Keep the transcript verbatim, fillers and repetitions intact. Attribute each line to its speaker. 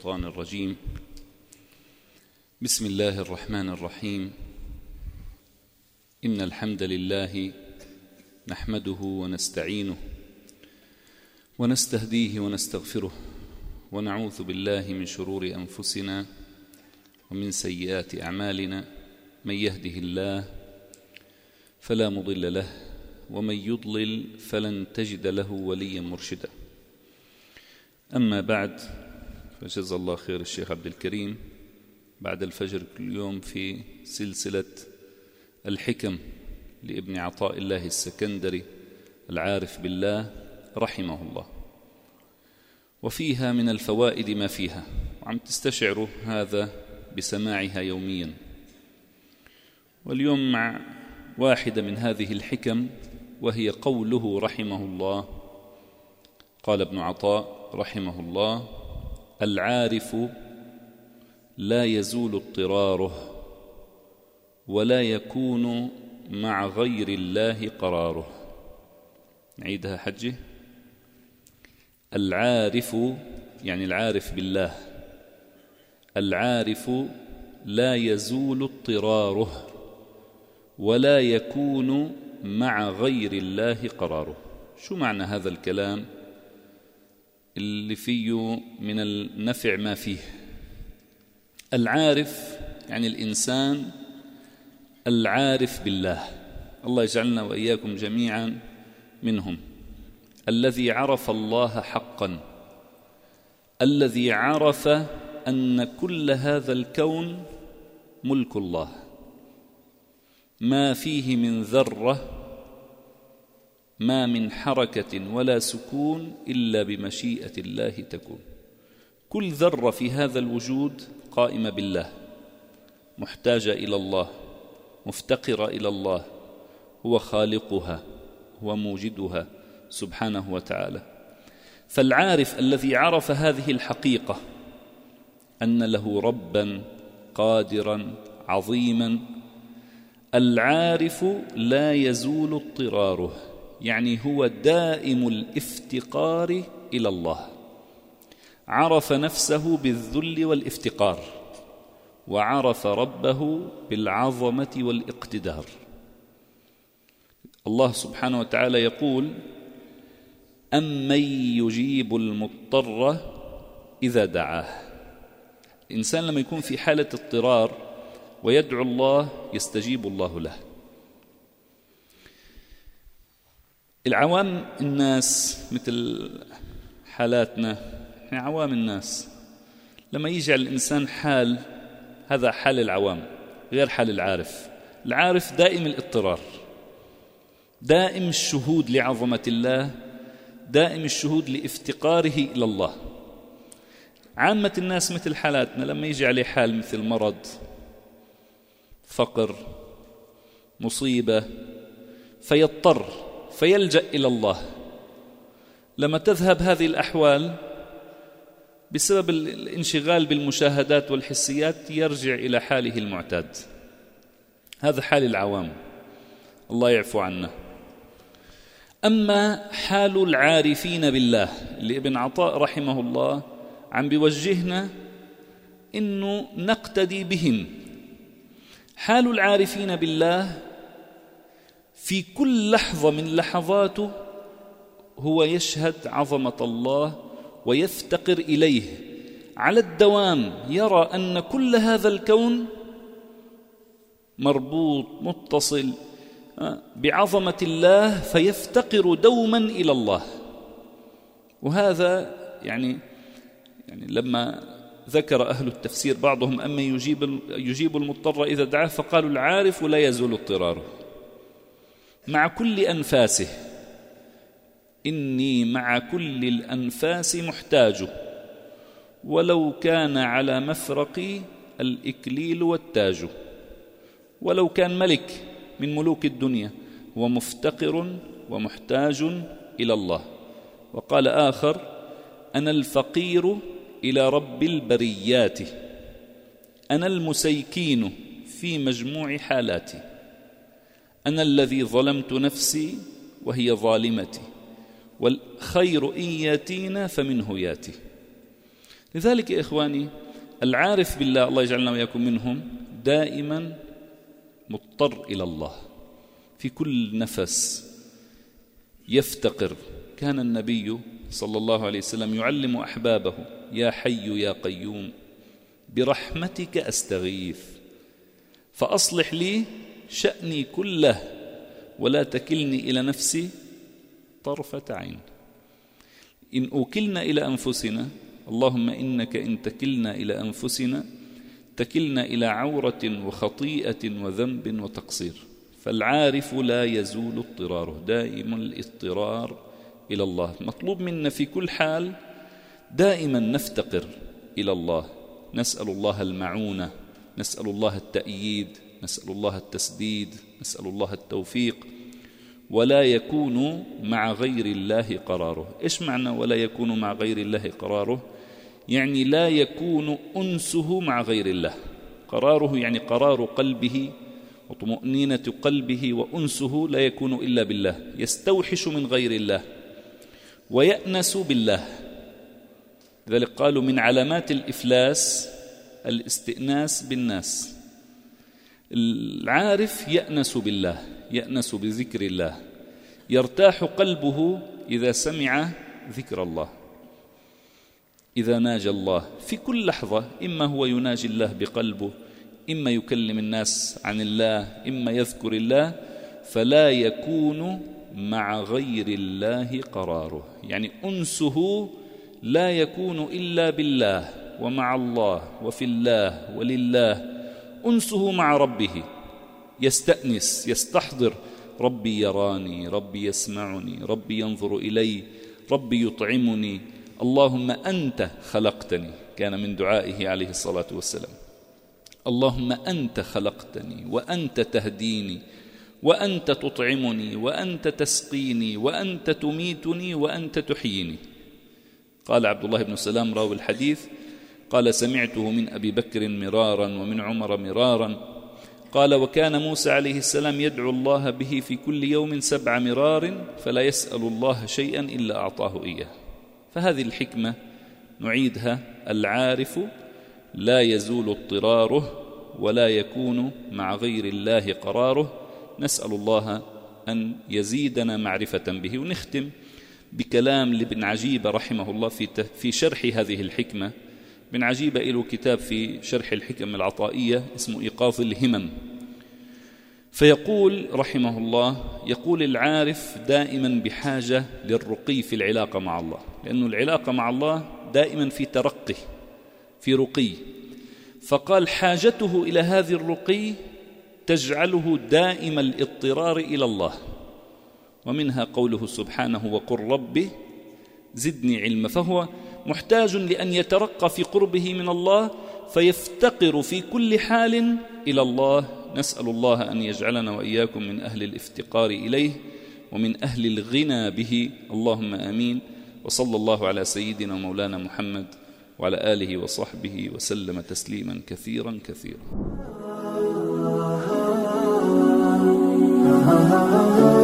Speaker 1: الشيطان الرجيم. بسم الله الرحمن الرحيم. إن الحمد لله نحمده ونستعينه ونستهديه ونستغفره ونعوذ بالله من شرور أنفسنا ومن سيئات أعمالنا. من يهده الله فلا مضل له ومن يضلل فلن تجد له وليا مرشدا. أما بعد، فجزا الله خير الشيخ عبد الكريم بعد الفجر كل يوم في سلسلة الحكم لابن عطاء الله السكندري العارف بالله رحمه الله، وفيها من الفوائد ما فيها، وعم تستشعروا هذا بسماعها يوميا. واليوم مع واحدة من هذه الحكم، وهي قوله رحمه الله. قال ابن عطاء رحمه الله: العارف لا يزول اضطراره ولا يكون مع غير الله قراره. نعيدها حجة. العارف يعني العارف بالله، العارف لا يزول اضطراره ولا يكون مع غير الله قراره. شو معنى هذا الكلام اللي فيه من النفع ما فيه؟ العارف يعني الإنسان العارف بالله، الله يجعلنا وإياكم جميعا منهم، الذي عرف الله حقا، الذي عرف أن كل هذا الكون ملك الله، ما فيه من ذرة، ما من حركة ولا سكون إلا بمشيئة الله تكون. كل ذرة في هذا الوجود قائمة بالله، محتاجة إلى الله، مفتقرة إلى الله، هو خالقها، هو موجدها سبحانه وتعالى. فالعارف الذي عرف هذه الحقيقة أن له ربا قادرا عظيما، العارف لا يزول اضطراره، يعني هو دائم الافتقار إلى الله، عرف نفسه بالذل والافتقار، وعرف ربه بالعظمة والاقتدار. الله سبحانه وتعالى يقول: أمن يجيب المضطر إذا دعاه. الإنسان لما يكون في حالة اضطرار ويدعو الله يستجيب الله له. العوام الناس مثل حالاتنا، احنا عوام الناس، لما يجي على الإنسان حال، هذا حال العوام غير حال العارف. العارف دائم الاضطرار، دائم الشهود لعظمة الله، دائم الشهود لافتقاره إلى الله. عامة الناس مثل حالاتنا، لما يجي عليه حال مثل مرض، فقر، مصيبة، فيضطر فيلجأ إلى الله. لما تذهب هذه الأحوال بسبب الانشغال بالمشاهدات والحسيات يرجع إلى حاله المعتاد. هذا حال العوام، الله يعفو عنا. أما حال العارفين بالله اللي ابن عطاء رحمه الله عم بيوجهنا إنه نقتدي بهم. حال العارفين بالله في كل لحظة من لحظاته هو يشهد عظمة الله ويفتقر إليه على الدوام، يرى أن كل هذا الكون مربوط متصل بعظمة الله، فيفتقر دوما إلى الله. وهذا يعني يعني لما ذكر أهل التفسير بعضهم أما يجيب يجيب المضطر إذا دعاه، فقالوا العارف لا يزول اضطراره مع كل أنفاسه. إني مع كل الأنفاس محتاج، ولو كان على مفرقي الإكليل والتاج. ولو كان ملك من ملوك الدنيا هو مفتقر ومحتاج إلى الله. وقال آخر: أنا الفقير إلى رب البريات، أنا المسيكين في مجموع حالاتي، أنا الذي ظلمت نفسي وهي ظالمتي، والخير إن ياتينا فمنه ياتي. لذلك يا إخواني العارف بالله، الله يجعلنا وإياكم منهم، دائما مضطر إلى الله في كل نفس يفتقر. كان النبي صلى الله عليه وسلم يعلم أحبابه: يا حي يا قيوم برحمتك أستغيث فأصلح لي شأني كله ولا تكلني إلى نفسي طرفة عين. إن أوكلنا إلى أنفسنا، اللهم إنك إن تكلنا إلى أنفسنا تكلنا إلى عورة وخطيئة وذنب وتقصير. فالعارف لا يزول اضطراره، دائما الاضطرار إلى الله. مطلوب منا في كل حال دائما نفتقر إلى الله، نسأل الله المعونة، نسأل الله التأييد، نسأل الله التسديد، نسأل الله التوفيق. ولا يكون مع غير الله قراره. إيش معنى ولا يكون مع غير الله قراره؟ يعني لا يكون أنسه مع غير الله. قراره يعني قرار قلبه وطمأنينة قلبه، وأنسه لا يكون إلا بالله. يستوحش من غير الله ويأنس بالله. لذلك قالوا من علامات الإفلاس الاستئناس بالناس. العارف يأنس بالله، يأنس بذكر الله، يرتاح قلبه إذا سمع ذكر الله، إذا ناجى الله في كل لحظة. إما هو يناجي الله بقلبه، إما يكلم الناس عن الله، إما يذكر الله. فلا يكون مع غير الله قراره، يعني أنسه لا يكون إلا بالله ومع الله وفي الله ولله. أنسه مع ربه، يستأنس يستحضر: ربي يراني، ربي يسمعني، ربي ينظر إلي، ربي يطعمني، اللهم أنت خلقتني. كان من دعائه عليه الصلاة والسلام: اللهم أنت خلقتني وأنت تهديني وأنت تطعمني وأنت تسقيني وأنت تميتني وأنت تحييني. قال عبد الله بن سلام راوي الحديث: قال سمعته من أبي بكر مرارا ومن عمر مرارا. قال وكان موسى عليه السلام يدعو الله به في كل يوم سبع مرار فلا يسأل الله شيئا إلا أعطاه إياه. فهذه الحكمة نعيدها: العارف لا يزول اضطراره ولا يكون مع غير الله قراره. نسأل الله أن يزيدنا معرفة به. ونختم بكلام لابن عجيبة رحمه الله في في شرح هذه الحكمة. ابن عجيبة له كتاب في شرح الحكم العطائية اسمه إيقاظ الهمم. فيقول رحمه الله: يقول العارف دائما بحاجة للرقي في العلاقة مع الله، لأن العلاقة مع الله دائما في ترقي، في رقي. فقال حاجته إلى هذه الرقي تجعله دائم الاضطرار إلى الله. ومنها قوله سبحانه: وقل ربي زدني علما. فهو محتاج لأن يترقى في قربه من الله، فيفتقر في كل حال إلى الله. نسأل الله أن يجعلنا وإياكم من أهل الافتقار إليه ومن أهل الغنى به، اللهم آمين. وصلى الله على سيدنا مولانا محمد وعلى آله وصحبه وسلم تسليما كثيرا كثيرا.